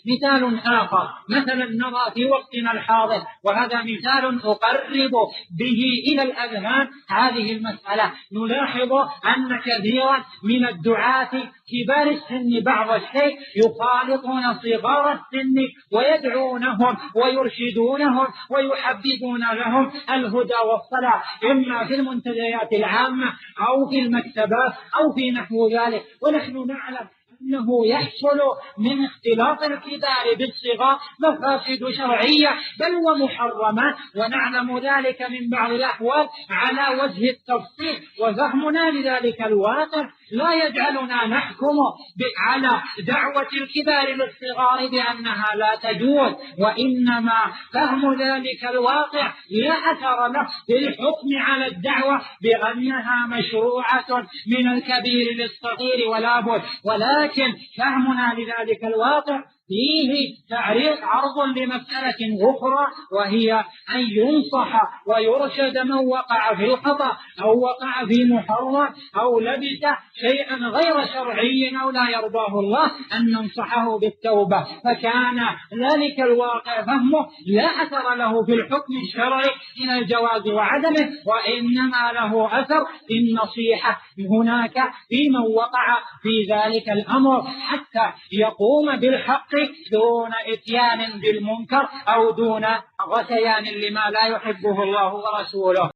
مثال آخر مثلا نرى في وقتنا الحاضر، وهذا مثال أقرب به إلى الأذهان هذه المسألة. نلاحظ أن كثيرا من الدعاة كبار السن بعض الشيء يخالطون صغار السن ويدعونهم ويرشدونهم ويحببون لهم الهدى والصلاح، إما في المنتديات العامة أو في المكتبات أو في نحو ذلك. ونحن نعلم أنه يحصل من اختلاط الكبار بالصغار مفاسد شرعية بل ومحرمات، ونعلم ذلك من بعض الأحوال على وجه التفصيل، وفهمنا لذلك الواقع لا يجعلنا نحكم على دعوة الكبار للصغار بأنها لا تجوز، وإنما فهم ذلك الواقع لا أثر له بالحكم على الدعوة بأنها مشروعة من الكبير للصغير ولا بد. ولكن فهمنا لذلك الواقع فيه عرض لمسألة أخرى، وهي أن ينصح ويرشد من وقع في الخطأ أو وقع في محرم أو لبس شيئا غير شرعي أو لا يرضاه الله، أن ننصحه بالتوبة. فكان ذلك الواقع فهمه لا أثر له في الحكم الشرعي من الجواز وعدمه، وإنما له أثر في النصيحة هناك في من وقع في ذلك الأمر حتى يقوم بالحق دون إتيان بالمنكر أو دون غثيان لما لا يحبه الله ورسوله.